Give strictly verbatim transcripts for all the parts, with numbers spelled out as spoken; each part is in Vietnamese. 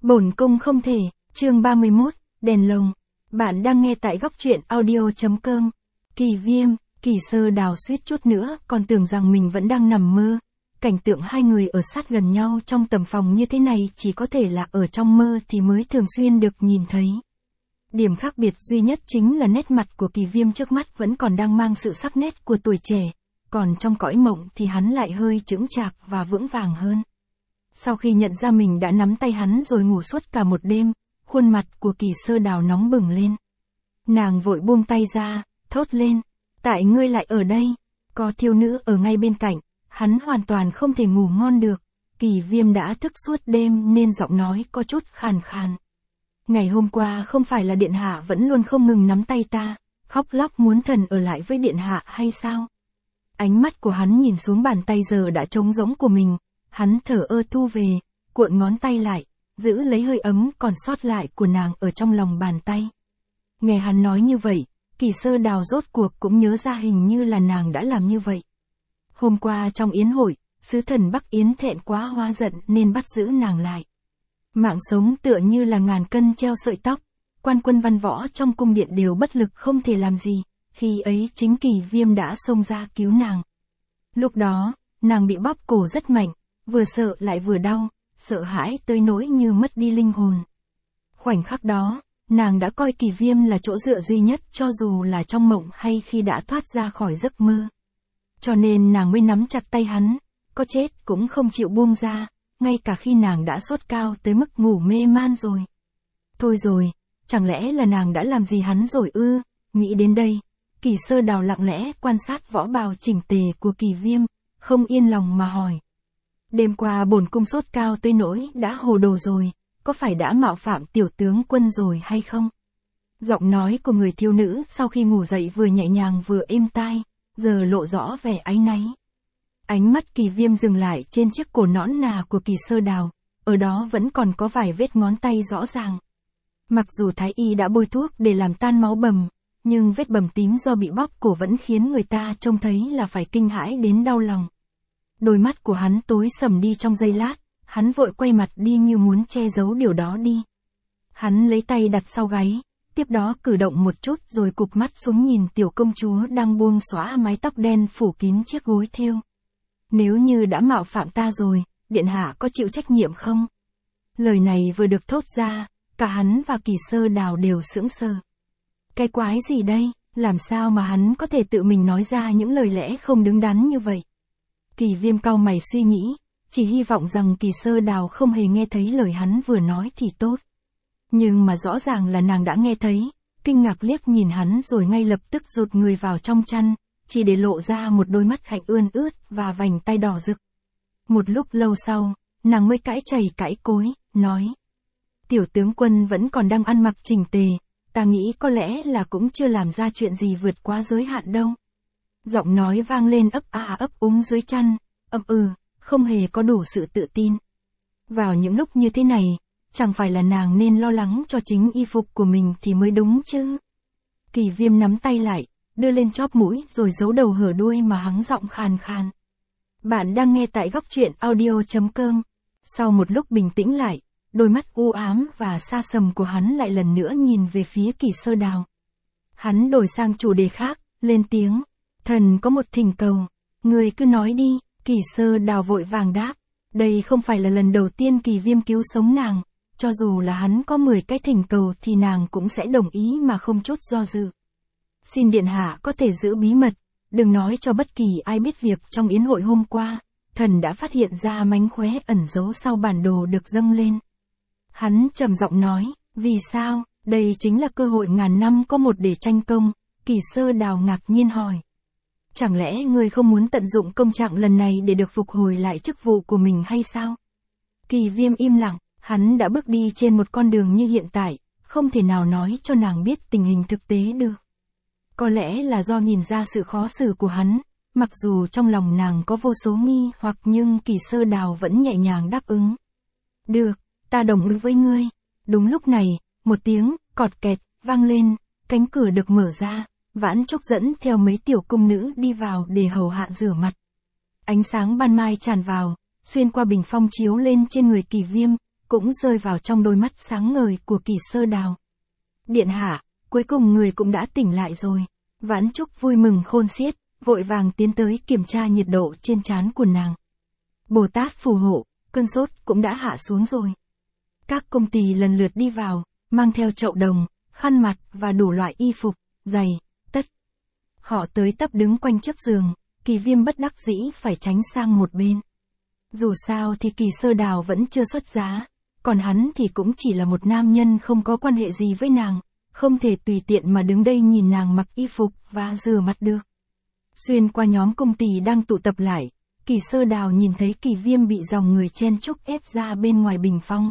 Bổn cung không thể, chương ba mươi mốt, đèn lồng. Bạn đang nghe tại góc truyện audio chấm com. Kỳ Viêm, Kỳ Sơ Đào suýt chút nữa còn tưởng rằng mình vẫn đang nằm mơ. Cảnh tượng hai người ở sát gần nhau trong tầm phòng như thế này chỉ có thể là ở trong mơ thì mới thường xuyên được nhìn thấy. Điểm khác biệt duy nhất chính là nét mặt của Kỳ Viêm trước mắt vẫn còn đang mang sự sắc nét của tuổi trẻ, còn trong cõi mộng thì hắn lại hơi chững chạc và vững vàng hơn. Sau khi nhận ra mình đã nắm tay hắn rồi ngủ suốt cả một đêm, khuôn mặt của Kỳ Sơ Đào nóng bừng lên. Nàng vội buông tay ra, thốt lên, tại ngươi lại ở đây, có thiếu nữ ở ngay bên cạnh, hắn hoàn toàn không thể ngủ ngon được. Kỳ Viêm đã thức suốt đêm nên giọng nói có chút khàn khàn. Ngày hôm qua không phải là điện hạ vẫn luôn không ngừng nắm tay ta, khóc lóc muốn thần ở lại với điện hạ hay sao? Ánh mắt của hắn nhìn xuống bàn tay giờ đã trống rỗng của mình, hắn thở ơ thu về, cuộn ngón tay lại, giữ lấy hơi ấm còn sót lại của nàng ở trong lòng bàn tay. Nghe hắn nói như vậy, Kỳ Sơ Đào rốt cuộc cũng nhớ ra hình như là nàng đã làm như vậy. Hôm qua trong yến hội, sứ thần Bắc Yến thẹn quá hóa giận nên bắt giữ nàng lại. Mạng sống tựa như là ngàn cân treo sợi tóc, quan quân văn võ trong cung điện đều bất lực không thể làm gì, khi ấy chính Kỳ Viêm đã xông ra cứu nàng. Lúc đó, nàng bị bóp cổ rất mạnh, vừa sợ lại vừa đau, sợ hãi tới nỗi như mất đi linh hồn. Khoảnh khắc đó, nàng đã coi Kỳ Viêm là chỗ dựa duy nhất cho dù là trong mộng hay khi đã thoát ra khỏi giấc mơ. Cho nên nàng mới nắm chặt tay hắn, có chết cũng không chịu buông ra, ngay cả khi nàng đã sốt cao tới mức ngủ mê man rồi. Thôi rồi, chẳng lẽ là nàng đã làm gì hắn rồi ư? Nghĩ đến đây, Kỳ Sơ Đào lặng lẽ quan sát võ bào chỉnh tề của Kỳ Viêm, không yên lòng mà hỏi. Đêm qua bổn cung sốt cao tới nỗi đã hồ đồ rồi, có phải đã mạo phạm tiểu tướng quân rồi hay không? Giọng nói của người thiếu nữ sau khi ngủ dậy vừa nhẹ nhàng vừa êm tai, giờ lộ rõ vẻ áy náy. Ánh mắt Kỳ Viêm dừng lại trên chiếc cổ nõn nà của Kỳ Sơ Đào, ở đó vẫn còn có vài vết ngón tay rõ ràng. Mặc dù thái y đã bôi thuốc để làm tan máu bầm, nhưng vết bầm tím do bị bóp cổ vẫn khiến người ta trông thấy là phải kinh hãi đến đau lòng. Đôi mắt của hắn tối sầm đi trong giây lát, hắn vội quay mặt đi như muốn che giấu điều đó đi. Hắn lấy tay đặt sau gáy, tiếp đó cử động một chút rồi cụp mắt xuống nhìn tiểu công chúa đang buông xõa mái tóc đen phủ kín chiếc gối thêu. Nếu như đã mạo phạm ta rồi, điện hạ có chịu trách nhiệm không? Lời này vừa được thốt ra, cả hắn và Kỳ Sơ Đào đều sững sờ. Cái quái gì đây, làm sao mà hắn có thể tự mình nói ra những lời lẽ không đứng đắn như vậy? Kỳ Viêm cau mày suy nghĩ, chỉ hy vọng rằng Kỳ Sơ Đào không hề nghe thấy lời hắn vừa nói thì tốt. Nhưng mà rõ ràng là nàng đã nghe thấy, kinh ngạc liếc nhìn hắn rồi ngay lập tức rụt người vào trong chăn, chỉ để lộ ra một đôi mắt hạnh ươn ướt và vành tay đỏ rực. Một lúc lâu sau, nàng mới cãi chày cãi cối, nói. Tiểu tướng quân vẫn còn đang ăn mặc chỉnh tề, ta nghĩ có lẽ là cũng chưa làm ra chuyện gì vượt quá giới hạn đâu. Giọng nói vang lên ấp a ấp úng dưới chăn, ậm ừ, không hề có đủ sự tự tin. Vào những lúc như thế này, chẳng phải là nàng nên lo lắng cho chính y phục của mình thì mới đúng chứ. Kỳ Viêm nắm tay lại, đưa lên chóp mũi rồi giấu đầu hở đuôi mà hắng giọng khàn khàn. Bạn đang nghe tại góc truyện audio chấm com. Sau một lúc bình tĩnh lại, đôi mắt u ám và xa sầm của hắn lại lần nữa nhìn về phía Kỳ Sơ Đào. Hắn đổi sang chủ đề khác, lên tiếng. Thần có một thỉnh cầu, người cứ nói đi. Kỳ Sơ Đào vội vàng đáp. Đây không phải là lần đầu tiên Kỳ Viêm cứu sống nàng, cho dù là hắn có mười cái thỉnh cầu thì nàng cũng sẽ đồng ý mà không chút do dự. Xin điện hạ có thể giữ bí mật, đừng nói cho bất kỳ ai biết việc trong yến hội hôm qua, thần đã phát hiện ra mánh khóe ẩn giấu sau bản đồ được dâng lên. Hắn trầm giọng nói, vì sao, đây chính là cơ hội ngàn năm có một để tranh công. Kỳ Sơ Đào ngạc nhiên hỏi. Chẳng lẽ ngươi không muốn tận dụng công trạng lần này để được phục hồi lại chức vụ của mình hay sao? Kỳ Viêm im lặng, hắn đã bước đi trên một con đường như hiện tại, không thể nào nói cho nàng biết tình hình thực tế được. Có lẽ là do nhìn ra sự khó xử của hắn, mặc dù trong lòng nàng có vô số nghi hoặc nhưng Kỳ Sơ Đào vẫn nhẹ nhàng đáp ứng. Được, ta đồng ý với ngươi. Đúng lúc này, một tiếng cọt kẹt vang lên, cánh cửa được mở ra, Vãn Trúc dẫn theo mấy tiểu cung nữ đi vào để hầu hạ rửa mặt. Ánh sáng ban mai tràn vào, xuyên qua bình phong chiếu lên trên người Kỳ Viêm, cũng rơi vào trong đôi mắt sáng ngời của Kỳ Sơ Đào. Điện hạ, cuối cùng người cũng đã tỉnh lại rồi. Vãn Trúc vui mừng khôn xiết, vội vàng tiến tới kiểm tra nhiệt độ trên trán của nàng. Bồ Tát phù hộ, cơn sốt cũng đã hạ xuống rồi. Các công tỳ lần lượt đi vào, mang theo chậu đồng, khăn mặt và đủ loại y phục, giày, tất. Họ tới tấp đứng quanh chiếc giường, Kỳ Viêm bất đắc dĩ phải tránh sang một bên. Dù sao thì Kỳ Sơ Đào vẫn chưa xuất giá, còn hắn thì cũng chỉ là một nam nhân không có quan hệ gì với nàng, không thể tùy tiện mà đứng đây nhìn nàng mặc y phục và rửa mặt được. Xuyên qua nhóm công tỳ đang tụ tập lại, Kỳ Sơ Đào nhìn thấy Kỳ Viêm bị dòng người chen chúc ép ra bên ngoài bình phong.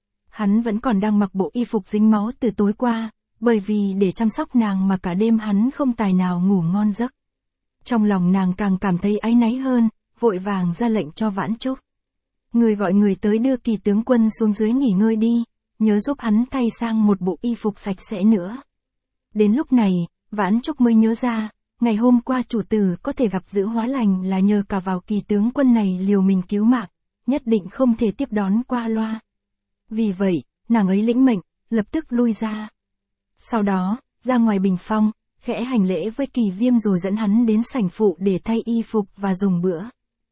Hắn vẫn còn đang mặc bộ y phục dính máu từ tối qua, bởi vì để chăm sóc nàng mà cả đêm hắn không tài nào ngủ ngon giấc. Trong lòng nàng càng cảm thấy áy náy hơn, vội vàng ra lệnh cho Vãn Trúc. Người gọi người tới đưa Kỳ tướng quân xuống dưới nghỉ ngơi đi, nhớ giúp hắn thay sang một bộ y phục sạch sẽ nữa. Đến lúc này, Vãn Trúc mới nhớ ra, ngày hôm qua chủ tử có thể gặp giữ hóa lành là nhờ cả vào Kỳ tướng quân này liều mình cứu mạng, nhất định không thể tiếp đón qua loa. Vì vậy, nàng ấy lĩnh mệnh, lập tức lui ra. Sau đó, ra ngoài bình phong, khẽ hành lễ với Kỳ Viêm rồi dẫn hắn đến sảnh phụ để thay y phục và dùng bữa.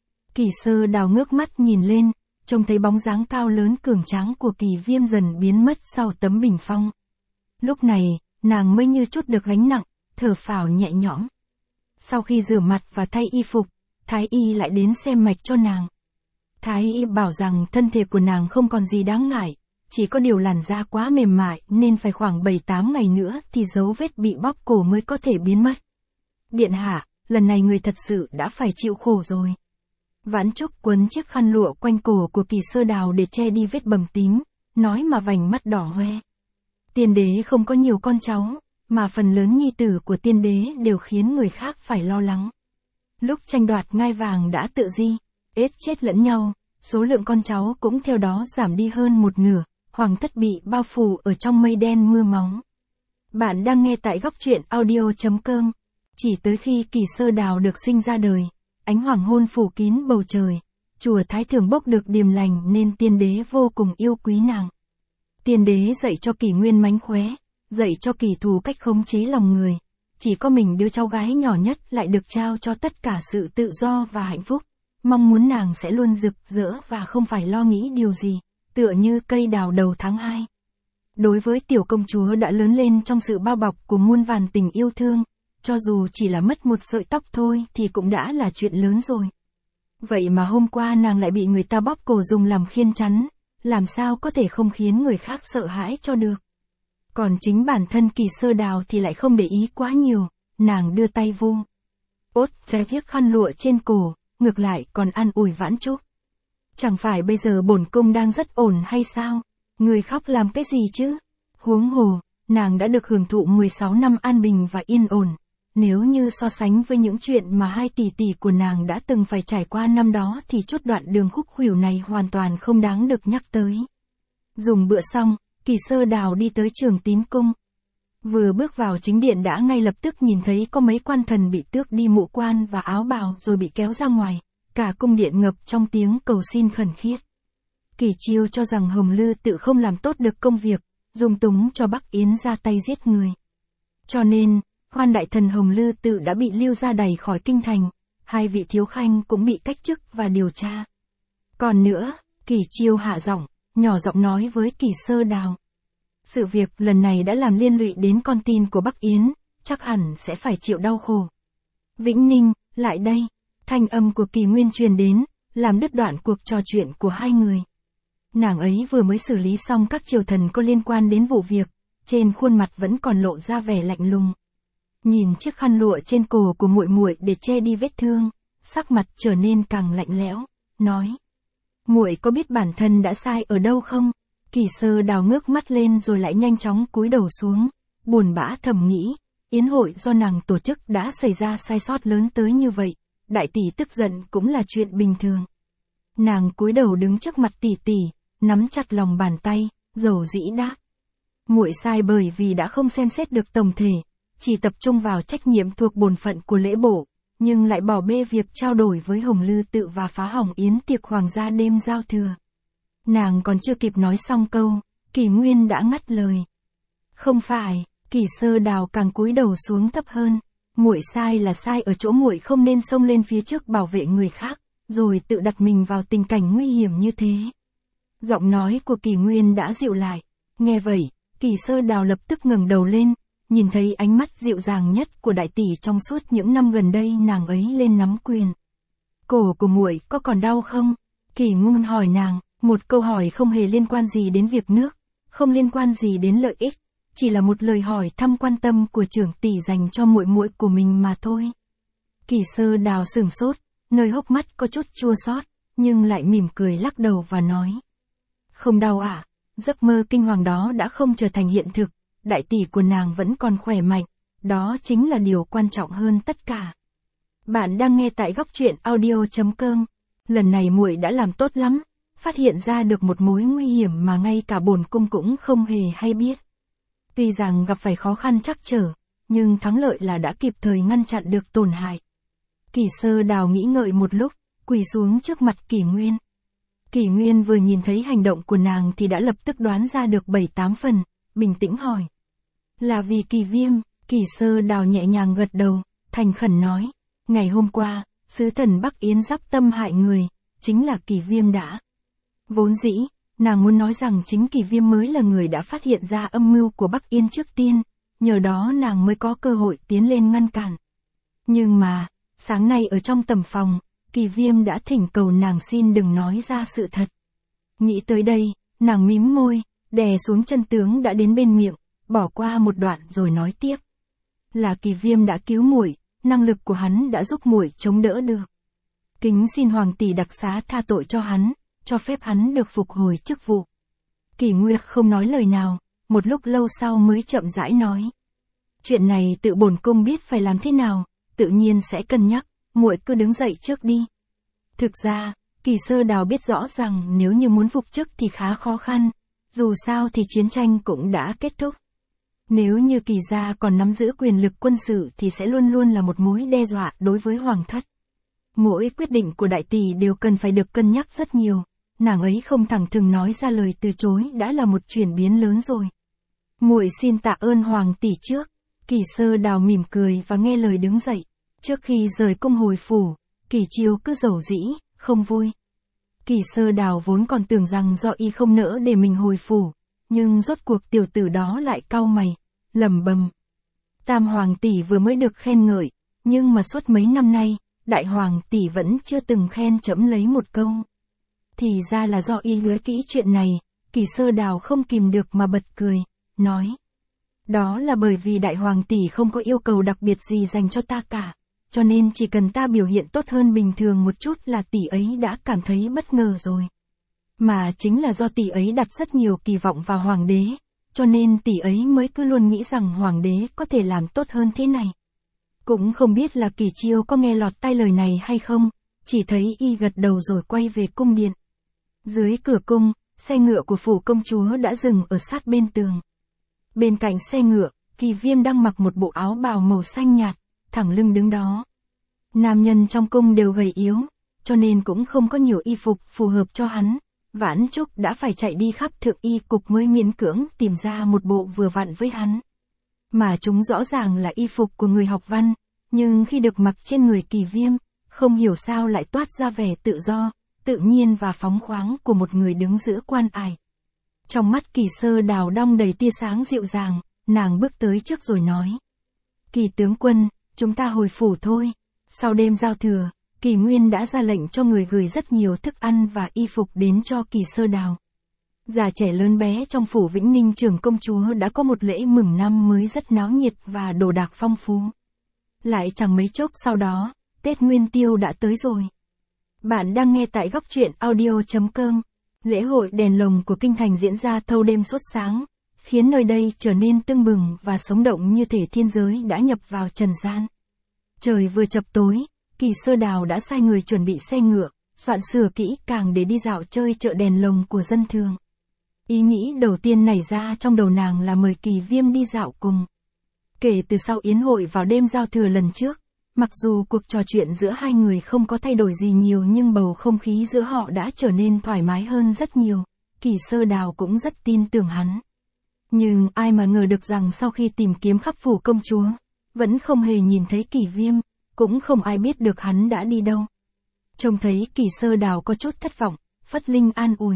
Kỳ Sơ Đào ngước mắt nhìn lên, trông thấy bóng dáng cao lớn cường tráng của Kỳ Viêm dần biến mất sau tấm bình phong. Lúc này, nàng mới như chút được gánh nặng, thở phào nhẹ nhõm. Sau khi rửa mặt và thay y phục, Thái y lại đến xem mạch cho nàng. Thái y bảo rằng thân thể của nàng không còn gì đáng ngại, chỉ có điều làn da quá mềm mại nên phải khoảng bảy tám ngày nữa thì dấu vết bị bóp cổ mới có thể biến mất. Điện hạ, lần này người thật sự đã phải chịu khổ rồi. Vãn Trúc quấn chiếc khăn lụa quanh cổ của Kỳ Sơ Đào để che đi vết bầm tím, nói mà vành mắt đỏ hoe. Tiên đế không có nhiều con cháu, mà phần lớn nhi tử của tiên đế đều khiến người khác phải lo lắng. Lúc tranh đoạt ngai vàng đã tự di, ết chết lẫn nhau, số lượng con cháu cũng theo đó giảm đi hơn một nửa, hoàng thất bị bao phủ ở trong mây đen mưa máu. Bạn đang nghe tại góc truyện audio chấm com. Chỉ tới khi Kỳ Sơ Đào được sinh ra đời, ánh hoàng hôn phủ kín bầu trời, chùa Thái Thường bốc được điềm lành nên tiên đế vô cùng yêu quý nàng. Tiên đế dạy cho Kỳ Nguyên mánh khóe, dạy cho Kỳ Thù cách khống chế lòng người, chỉ có mình đứa cháu gái nhỏ nhất lại được trao cho tất cả sự tự do và hạnh phúc, mong muốn nàng sẽ luôn rực rỡ và không phải lo nghĩ điều gì, tựa như cây đào đầu tháng hai. Đối với tiểu công chúa đã lớn lên trong sự bao bọc của muôn vàn tình yêu thương, cho dù chỉ là mất một sợi tóc thôi thì cũng đã là chuyện lớn rồi. Vậy mà hôm qua nàng lại bị người ta bóp cổ dùng làm khiên chắn, làm sao có thể không khiến người khác sợ hãi cho được. Còn chính bản thân Kỳ Sơ Đào thì lại không để ý quá nhiều, nàng đưa tay vu ốt che chiếc khăn lụa trên cổ, ngược lại còn an ủi Vãn Trúc. Chẳng phải bây giờ bổn cung đang rất ổn hay sao? Người khóc làm cái gì chứ? Huống hồ, nàng đã được hưởng thụ mười sáu năm an bình và yên ổn. Nếu như so sánh với những chuyện mà hai tỷ tỷ của nàng đã từng phải trải qua năm đó thì chút đoạn đường khúc khuỷu này hoàn toàn không đáng được nhắc tới. Dùng bữa xong, Kỳ Sơ Đào đi tới Trường Tín Cung. Vừa bước vào chính điện đã ngay lập tức nhìn thấy có mấy quan thần bị tước đi mũ quan và áo bào rồi bị kéo ra ngoài, cả cung điện ngập trong tiếng cầu xin khẩn khiết. Kỳ Chiêu cho rằng Hồng Lư Tự không làm tốt được công việc, dung túng cho Bắc Yến ra tay giết người. Cho nên, Hoan đại thần Hồng Lư Tự đã bị lưu ra đày khỏi kinh thành, hai vị thiếu khanh cũng bị cách chức và điều tra. Còn nữa, Kỳ Chiêu hạ giọng, nhỏ giọng nói với Kỳ Sơ Đào. Sự việc lần này đã làm liên lụy đến con tin của Bắc Yến, chắc hẳn sẽ phải chịu đau khổ. Vĩnh Ninh, lại đây, thanh âm của Kỳ Nguyên truyền đến, làm đứt đoạn cuộc trò chuyện của hai người. Nàng ấy vừa mới xử lý xong các triều thần có liên quan đến vụ việc, trên khuôn mặt vẫn còn lộ ra vẻ lạnh lùng. Nhìn chiếc khăn lụa trên cổ của muội muội để che đi vết thương, sắc mặt trở nên càng lạnh lẽo, nói: "Muội có biết bản thân đã sai ở đâu không?" Kỳ Sơ Đào ngước mắt lên rồi lại nhanh chóng cúi đầu xuống, buồn bã thầm nghĩ, yến hội do nàng tổ chức đã xảy ra sai sót lớn tới như vậy, đại tỷ tức giận cũng là chuyện bình thường. Nàng cúi đầu đứng trước mặt tỷ tỷ, nắm chặt lòng bàn tay, dầu dĩ đáp: "Muội sai bởi vì đã không xem xét được tổng thể, chỉ tập trung vào trách nhiệm thuộc bổn phận của lễ bộ, nhưng lại bỏ bê việc trao đổi với Hồng Lư Tự và phá hỏng yến tiệc hoàng gia đêm giao thừa." Nàng còn chưa kịp nói xong câu, Kỳ Nguyên đã ngắt lời. Không phải, Kỳ Sơ Đào càng cúi đầu xuống thấp hơn. Muội sai là sai ở chỗ muội không nên xông lên phía trước bảo vệ người khác, rồi tự đặt mình vào tình cảnh nguy hiểm như thế. Giọng nói của Kỳ Nguyên đã dịu lại. Nghe vậy, Kỳ Sơ Đào lập tức ngẩng đầu lên, nhìn thấy ánh mắt dịu dàng nhất của đại tỷ trong suốt những năm gần đây, nàng ấy lên nắm quyền. Cổ của muội có còn đau không? Kỳ Nguyên hỏi nàng, một câu hỏi không hề liên quan gì đến việc nước, không liên quan gì đến lợi ích, chỉ là một lời hỏi thăm quan tâm của trưởng tỷ dành cho muội muội của mình mà thôi. Kỳ Sơ Đào sửng sốt, nơi hốc mắt có chút chua xót, nhưng lại mỉm cười lắc đầu và nói. Không đau ạ, à? Giấc mơ kinh hoàng đó đã không trở thành hiện thực, đại tỷ của nàng vẫn còn khỏe mạnh, đó chính là điều quan trọng hơn tất cả. Bạn đang nghe tại góc truyện audio chấm com. Lần này muội đã làm tốt lắm, phát hiện ra được một mối nguy hiểm mà ngay cả bổn cung cũng không hề hay biết. Tuy rằng gặp phải khó khăn trắc trở, nhưng thắng lợi là đã kịp thời ngăn chặn được tổn hại. Kỳ Sơ Đào nghĩ ngợi một lúc, quỳ xuống trước mặt Kỳ Nguyên. Kỳ Nguyên vừa nhìn thấy hành động của nàng thì đã lập tức đoán ra được bảy tám phần, bình tĩnh hỏi. Là vì Kỳ Viêm? Kỳ Sơ Đào nhẹ nhàng gật đầu, thành khẩn nói. Ngày hôm qua, sứ thần Bắc Yến giáp tâm hại người, chính là Kỳ Viêm đã. Vốn dĩ, nàng muốn nói rằng chính Kỳ Viêm mới là người đã phát hiện ra âm mưu của Bắc Yên trước tiên, nhờ đó nàng mới có cơ hội tiến lên ngăn cản. Nhưng mà, sáng nay ở trong tầm phòng, Kỳ Viêm đã thỉnh cầu nàng xin đừng nói ra sự thật. Nghĩ tới đây, nàng mím môi, đè xuống chân tướng đã đến bên miệng, bỏ qua một đoạn rồi nói tiếp. Là Kỳ Viêm đã cứu muội, năng lực của hắn đã giúp muội chống đỡ được. Kính xin hoàng tỷ đặc xá tha tội cho hắn, cho phép hắn được phục hồi chức vụ. Kỳ Nguyên không nói lời nào, một lúc lâu sau mới chậm rãi nói. Chuyện này tự bổn cung biết phải làm thế nào, tự nhiên sẽ cân nhắc, muội cứ đứng dậy trước đi. Thực ra, Kỳ Sơ Đào biết rõ rằng nếu như muốn phục chức thì khá khó khăn, dù sao thì chiến tranh cũng đã kết thúc. Nếu như Kỳ gia còn nắm giữ quyền lực quân sự thì sẽ luôn luôn là một mối đe dọa đối với hoàng thất. Mỗi quyết định của đại tỷ đều cần phải được cân nhắc rất nhiều, nàng ấy không thẳng thừng nói ra lời từ chối đã là một chuyển biến lớn rồi. Muội xin tạ ơn hoàng tỷ trước. Kỳ Sơ Đào mỉm cười và nghe lời đứng dậy. Trước khi rời cung hồi phủ, Kỳ Chiêu cứ dầu dĩ, không vui. Kỳ Sơ Đào vốn còn tưởng rằng do y không nỡ để mình hồi phủ, nhưng rốt cuộc tiểu tử đó lại cau mày, lẩm bẩm. Tam hoàng tỷ vừa mới được khen ngợi, nhưng mà suốt mấy năm nay, đại hoàng tỷ vẫn chưa từng khen trẫm lấy một câu. Thì ra là do y hứa kỹ chuyện này, Kỳ Sơ Đào không kìm được mà bật cười, nói. Đó là bởi vì đại hoàng tỷ không có yêu cầu đặc biệt gì dành cho ta cả, cho nên chỉ cần ta biểu hiện tốt hơn bình thường một chút là tỷ ấy đã cảm thấy bất ngờ rồi. Mà chính là do tỷ ấy đặt rất nhiều kỳ vọng vào hoàng đế, cho nên tỷ ấy mới cứ luôn nghĩ rằng hoàng đế có thể làm tốt hơn thế này. Cũng không biết là Kỳ Chiêu có nghe lọt tai lời này hay không, chỉ thấy y gật đầu rồi quay về cung điện. Dưới cửa cung, xe ngựa của phủ công chúa đã dừng ở sát bên tường. Bên cạnh xe ngựa, Kỳ Viêm đang mặc một bộ áo bào màu xanh nhạt, thẳng lưng đứng đó. Nam nhân trong cung đều gầy yếu, cho nên cũng không có nhiều y phục phù hợp cho hắn. Vãn Trúc đã phải chạy đi khắp thượng y cục mới miễn cưỡng tìm ra một bộ vừa vặn với hắn. Mà chúng rõ ràng là y phục của người học văn, nhưng khi được mặc trên người Kỳ Viêm, không hiểu sao lại toát ra vẻ tự do, tự nhiên và phóng khoáng của một người đứng giữa quan ải. Trong mắt Kỳ Sơ Đào đong đầy tia sáng dịu dàng, nàng bước tới trước rồi nói. Kỳ tướng quân, chúng ta hồi phủ thôi. Sau đêm giao thừa, Kỳ Nguyên đã ra lệnh cho người gửi rất nhiều thức ăn và y phục đến cho Kỳ Sơ Đào. Già trẻ lớn bé trong phủ Vĩnh Ninh trưởng công chúa đã có một lễ mừng năm mới rất náo nhiệt và đồ đạc phong phú. Lại chẳng mấy chốc sau đó, Tết Nguyên Tiêu đã tới rồi. Bạn đang nghe tại góc truyện audio chấm com. Lễ hội đèn lồng của kinh thành diễn ra thâu đêm suốt sáng, khiến nơi đây trở nên tưng bừng và sống động như thể thiên giới đã nhập vào trần gian. Trời vừa chập tối, Kỳ Sơ Đào đã sai người chuẩn bị xe ngựa, soạn sửa kỹ càng để đi dạo chơi chợ đèn lồng của dân thường. Ý nghĩ đầu tiên nảy ra trong đầu nàng là mời Kỳ Viêm đi dạo cùng. Kể từ sau yến hội vào đêm giao thừa lần trước, mặc dù cuộc trò chuyện giữa hai người không có thay đổi gì nhiều nhưng bầu không khí giữa họ đã trở nên thoải mái hơn rất nhiều, Kỳ Sơ Đào cũng rất tin tưởng hắn. Nhưng ai mà ngờ được rằng sau khi tìm kiếm khắp phủ công chúa, vẫn không hề nhìn thấy Kỳ Viêm, cũng không ai biết được hắn đã đi đâu. Trông thấy Kỳ Sơ Đào có chút thất vọng, Phất Linh an ủi.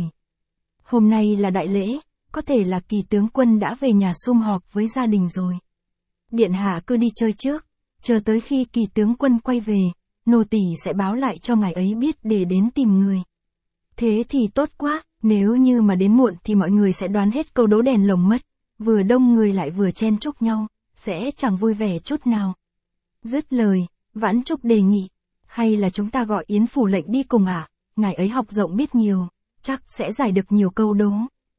Hôm nay là đại lễ, có thể là Kỳ tướng quân đã về nhà sum họp với gia đình rồi. Điện hạ cứ đi chơi trước, chờ tới khi Kỳ tướng quân quay về, nô tỳ sẽ báo lại cho ngài ấy biết để đến tìm người. Thế thì tốt quá, nếu như mà đến muộn thì mọi người sẽ đoán hết câu đố đèn lồng mất, vừa đông người lại vừa chen chúc nhau, sẽ chẳng vui vẻ chút nào. Dứt lời, Vãn Trúc đề nghị, hay là chúng ta gọi Yến phủ lệnh đi cùng à, ngài ấy học rộng biết nhiều, chắc sẽ giải được nhiều câu đố.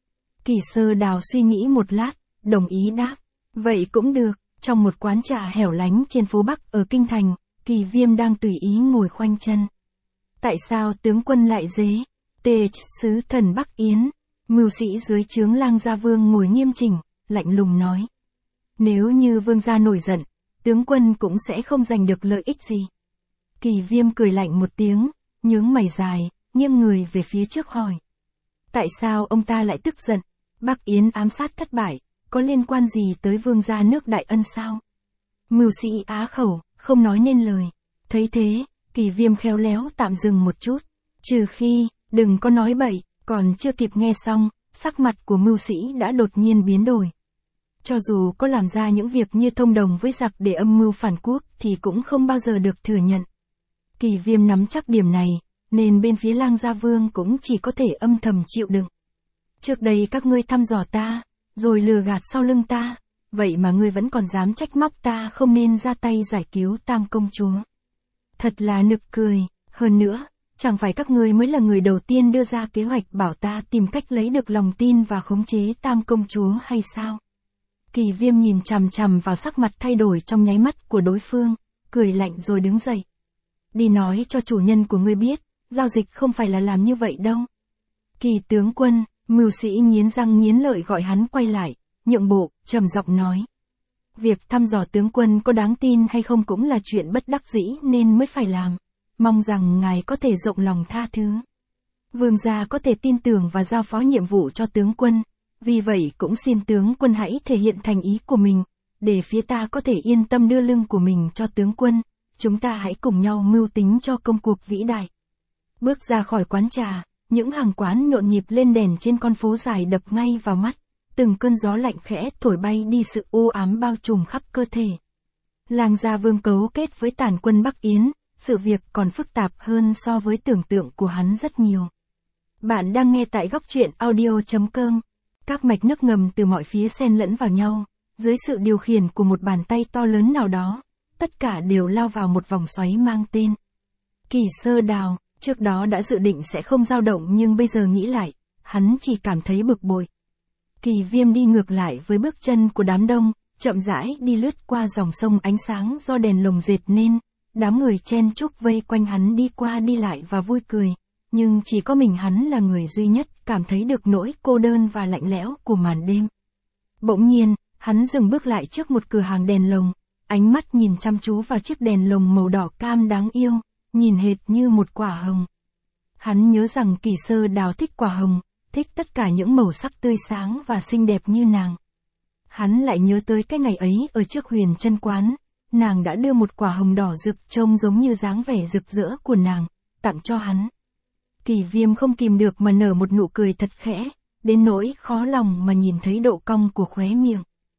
Kỳ Sơ Đào suy nghĩ một lát, đồng ý đáp, vậy cũng được. Trong một quán trà hẻo lánh trên phố Bắc ở Kinh Thành, Kỳ Viêm đang tùy ý ngồi khoanh chân. Tại sao tướng quân lại dế? Tề sứ thần Bắc Yến, mưu sĩ dưới trướng Lang Gia Vương ngồi nghiêm chỉnh, lạnh lùng nói. Nếu như vương gia nổi giận, tướng quân cũng sẽ không giành được lợi ích gì. Kỳ Viêm cười lạnh một tiếng, nhướng mày dài, nghiêng người về phía trước hỏi. Tại sao ông ta lại tức giận? Bắc Yến ám sát thất bại, có liên quan gì tới vương gia nước Đại Ân sao? Mưu sĩ á khẩu, không nói nên lời. Thấy thế, Kỳ Viêm khéo léo tạm dừng một chút. Trừ khi, đừng có nói bậy, còn chưa kịp nghe xong, sắc mặt của mưu sĩ đã đột nhiên biến đổi. Cho dù có làm ra những việc như thông đồng với giặc để âm mưu phản quốc thì cũng không bao giờ được thừa nhận. Kỳ Viêm nắm chắc điểm này, nên bên phía Lang Gia Vương cũng chỉ có thể âm thầm chịu đựng. Trước đây các ngươi thăm dò ta, rồi lừa gạt sau lưng ta, vậy mà ngươi vẫn còn dám trách móc ta không nên ra tay giải cứu Tam công chúa. Thật là nực cười, hơn nữa, chẳng phải các ngươi mới là người đầu tiên đưa ra kế hoạch bảo ta tìm cách lấy được lòng tin và khống chế Tam công chúa hay sao? Kỳ Viêm nhìn chằm chằm vào sắc mặt thay đổi trong nháy mắt của đối phương, cười lạnh rồi đứng dậy. Đi nói cho chủ nhân của ngươi biết, giao dịch không phải là làm như vậy đâu. Kỳ tướng quân, mưu sĩ nghiến răng nghiến lợi gọi hắn quay lại, nhượng bộ, trầm giọng nói. Việc thăm dò tướng quân có đáng tin hay không cũng là chuyện bất đắc dĩ nên mới phải làm. Mong rằng ngài có thể rộng lòng tha thứ. Vương gia có thể tin tưởng và giao phó nhiệm vụ cho tướng quân, vì vậy cũng xin tướng quân hãy thể hiện thành ý của mình, để phía ta có thể yên tâm đưa lưng của mình cho tướng quân, chúng ta hãy cùng nhau mưu tính cho công cuộc vĩ đại. Bước ra khỏi quán trà, những hàng quán nhộn nhịp lên đèn trên con phố dài đập ngay vào mắt, từng cơn gió lạnh khẽ thổi bay đi sự u ám bao trùm khắp cơ thể. Lang Gia Vương cấu kết với tàn quân Bắc Yến, sự việc còn phức tạp hơn so với tưởng tượng của hắn rất nhiều. Bạn đang nghe tại góc truyện audio chấm com. Các mạch nước ngầm từ mọi phía xen lẫn vào nhau, dưới sự điều khiển của một bàn tay to lớn nào đó, tất cả đều lao vào một vòng xoáy mang tên Kỳ Sơ Đào. Trước đó đã dự định sẽ không dao động nhưng bây giờ nghĩ lại, hắn chỉ cảm thấy bực bội. Kỳ Viêm đi ngược lại với bước chân của đám đông, chậm rãi đi lướt qua dòng sông ánh sáng do đèn lồng dệt nên, đám người chen chúc vây quanh hắn đi qua đi lại và vui cười, nhưng chỉ có mình hắn là người duy nhất cảm thấy được nỗi cô đơn và lạnh lẽo của màn đêm. Bỗng nhiên, hắn dừng bước lại trước một cửa hàng đèn lồng, ánh mắt nhìn chăm chú vào chiếc đèn lồng màu đỏ cam đáng yêu, nhìn hệt như một quả hồng. Hắn nhớ rằng Kỳ Sơ Đào thích quả hồng, thích tất cả những màu sắc tươi sáng và xinh đẹp như nàng. Hắn lại nhớ tới cái ngày ấy ở trước Huyền Chân quán, nàng đã đưa một quả hồng đỏ rực trông giống như dáng vẻ rực rỡ của nàng, tặng cho hắn. Kỳ Viêm không kìm được mà nở một nụ cười thật khẽ, đến nỗi khó lòng mà nhìn thấy độ cong của khóe miệng.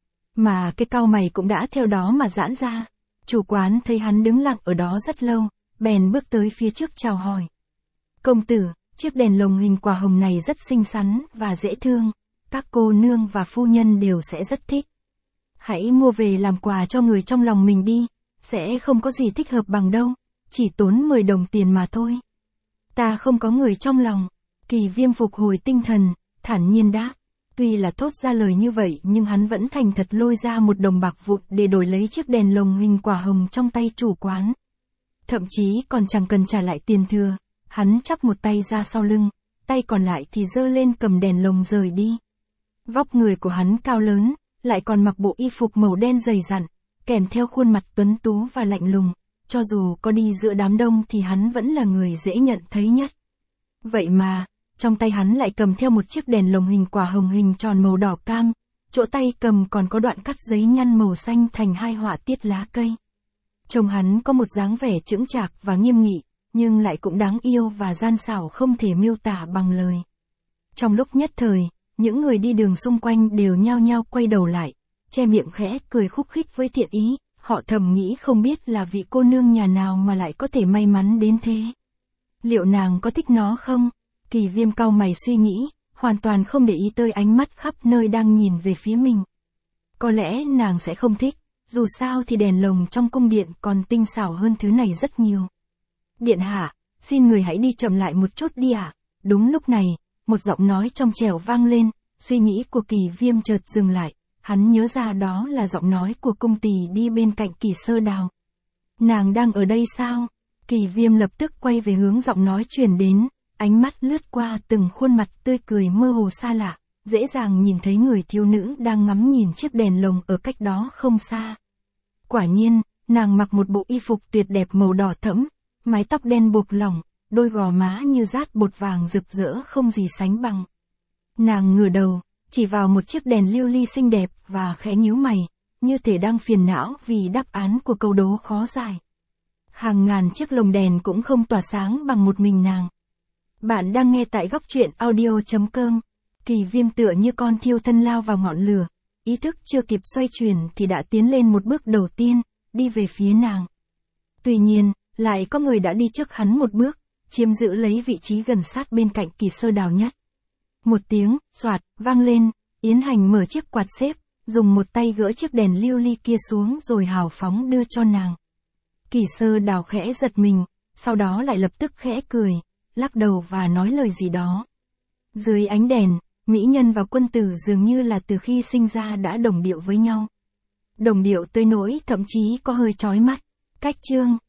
Mà cái cau mày cũng đã theo đó mà giãn ra. Chủ quán thấy hắn đứng lặng ở đó rất lâu, bèn bước tới phía trước chào hỏi. Công tử, chiếc đèn lồng hình quả hồng này rất xinh xắn và dễ thương, các cô nương và phu nhân đều sẽ rất thích. Hãy mua về làm quà cho người trong lòng mình đi, sẽ không có gì thích hợp bằng đâu, chỉ tốn mười đồng tiền mà thôi. Ta không có người trong lòng. Kỳ Viêm phục hồi tinh thần, thản nhiên đáp. Tuy là thốt ra lời như vậy nhưng hắn vẫn thành thật lôi ra một đồng bạc vụn để đổi lấy chiếc đèn lồng hình quả hồng trong tay chủ quán. Thậm chí còn chẳng cần trả lại tiền thừa, hắn chắp một tay ra sau lưng, tay còn lại thì giơ lên cầm đèn lồng rời đi. Vóc người của hắn cao lớn, lại còn mặc bộ y phục màu đen dày dặn, kèm theo khuôn mặt tuấn tú và lạnh lùng, cho dù có đi giữa đám đông thì hắn vẫn là người dễ nhận thấy nhất. Vậy mà, Trong tay hắn lại cầm theo một chiếc đèn lồng hình quả hồng hình tròn màu đỏ cam, chỗ tay cầm còn có đoạn cắt giấy nhăn màu xanh thành hai họa tiết lá cây. Trông hắn có một dáng vẻ chững chạc và nghiêm nghị, nhưng lại cũng đáng yêu và gian xảo không thể miêu tả bằng lời. Trong lúc nhất thời, những người đi đường xung quanh đều nhao nhao quay đầu lại, che miệng khẽ cười khúc khích với Thiện Ý, họ thầm nghĩ không biết là vị cô nương nhà nào mà lại có thể may mắn đến thế. Liệu nàng có thích nó không? Kỳ Viêm cau mày suy nghĩ, hoàn toàn không để ý tới ánh mắt khắp nơi đang nhìn về phía mình. Có lẽ nàng sẽ không thích, dù sao thì đèn lồng trong cung điện còn tinh xảo hơn thứ này rất nhiều. Điện hạ, xin người hãy đi chậm lại một chút đi ạ. À? Đúng lúc này, một giọng nói trong trẻo vang lên, suy nghĩ của Kỳ Viêm chợt dừng lại, hắn nhớ ra đó là giọng nói của cung tỳ đi bên cạnh Kỳ Sơ Đào. Nàng đang ở đây sao? Kỳ Viêm lập tức quay về hướng giọng nói truyền đến, ánh mắt lướt qua từng khuôn mặt tươi cười mơ hồ xa lạ, dễ dàng nhìn thấy người thiếu nữ đang ngắm nhìn chiếc đèn lồng ở cách đó không xa. Quả nhiên, nàng mặc một bộ y phục tuyệt đẹp màu đỏ thẫm, mái tóc đen buộc lỏng, đôi gò má như dát bột vàng rực rỡ không gì sánh bằng. Nàng ngửa đầu, chỉ vào một chiếc đèn lưu ly xinh đẹp và khẽ nhíu mày, như thể đang phiền não vì đáp án của câu đố khó giải. Hàng ngàn chiếc lồng đèn cũng không tỏa sáng bằng một mình nàng. Bạn đang nghe tại góc truyện audio chấm com. Kỳ Viêm tựa như con thiêu thân lao vào ngọn lửa, ý thức chưa kịp xoay chuyển thì đã tiến lên một bước đầu tiên, đi về phía nàng. Tuy nhiên, lại có người đã đi trước hắn một bước, chiếm giữ lấy vị trí gần sát bên cạnh Kỳ Sơ Đào nhất. Một tiếng, xoạt, vang lên, Yến Hành mở chiếc quạt xếp, dùng một tay gỡ chiếc đèn lưu ly kia xuống rồi hào phóng đưa cho nàng. Kỳ Sơ Đào khẽ giật mình, sau đó lại lập tức khẽ cười, lắc đầu và nói lời gì đó. Dưới ánh đèn, mỹ nhân và quân tử dường như là từ khi sinh ra đã đồng điệu với nhau. Đồng điệu tới nỗi thậm chí có hơi chói mắt. Cách chương